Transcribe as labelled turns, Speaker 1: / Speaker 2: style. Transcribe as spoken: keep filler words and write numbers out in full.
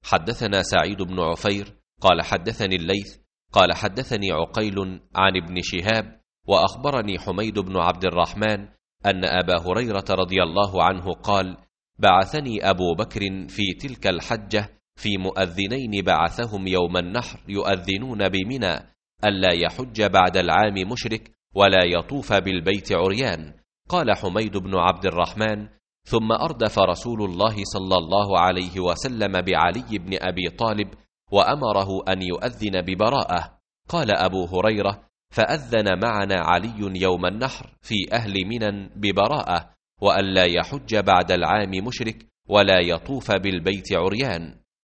Speaker 1: حدثنا سعيد بن عفير قال حدثني الليث قال حدثني عقيل عن ابن شهاب وأخبرني حميد بن عبد الرحمن أن أبا هريرة رضي الله عنه قال: بعثني أبو بكر في تلك الحجة في مؤذنين بعثهم يوم النحر يؤذنون بمنى ألا يحج بعد العام مشرك ولا يطوف بالبيت عريان. قال حميد بن عبد الرحمن: ثم أردف رسول الله صلى الله عليه وسلم بعلي بن أبي طالب وأمره أن يؤذن ببراءة. قال أبو هريرة: فأذن معنا علي يوم النحر في أهل منى ببراءة وألا يحج بعد العام مشرك ولا يطوف بالبيت عريان.